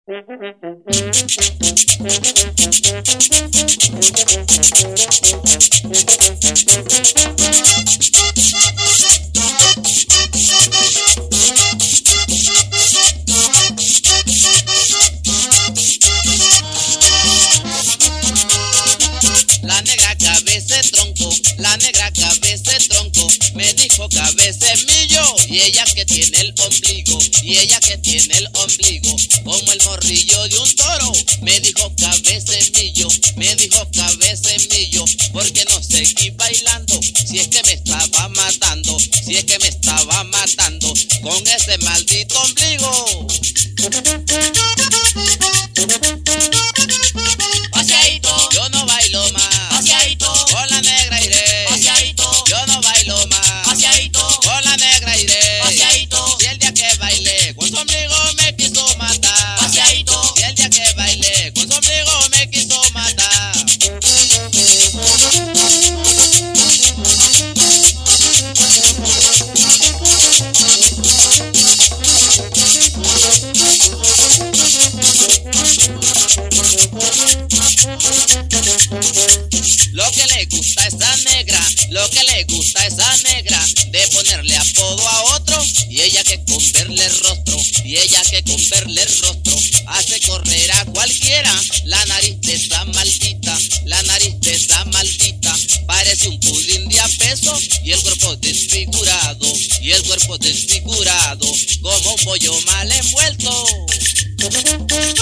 La negra cabeza de tronco, la negra cabeza de tronco, me dijo cabecemillo, y ella que tiene el ombligo, y ella que tiene el ombligo, como el morrillo de un toro, me dijo cabecemillo, me dijo cabecemillo, porque no seguí bailando, si es que me estaba matando, si es que me estaba matando, con ese maldito ombligo. Paseadito, yo no bailo más. Paseadito, con la negra iré. Paseadito, yo no bailo más. Paseadito, con la negra iré. Paseadito, si el día que bailé con su ombligo me quiso matar. Paseadito, si el día que bailé con su ombligo me quiso matar. Lo que le gusta a esa negra, lo que le gusta a esa negra, de ponerle apodo a otro, y ella que con verle el rostro, y ella que con verle el rostro, hace correr a cualquiera, la nariz de esa maldita, la nariz de esa maldita, parece un pudín de a peso, y el cuerpo desfigurado, y el cuerpo desfigurado, como un pollo mal envuelto.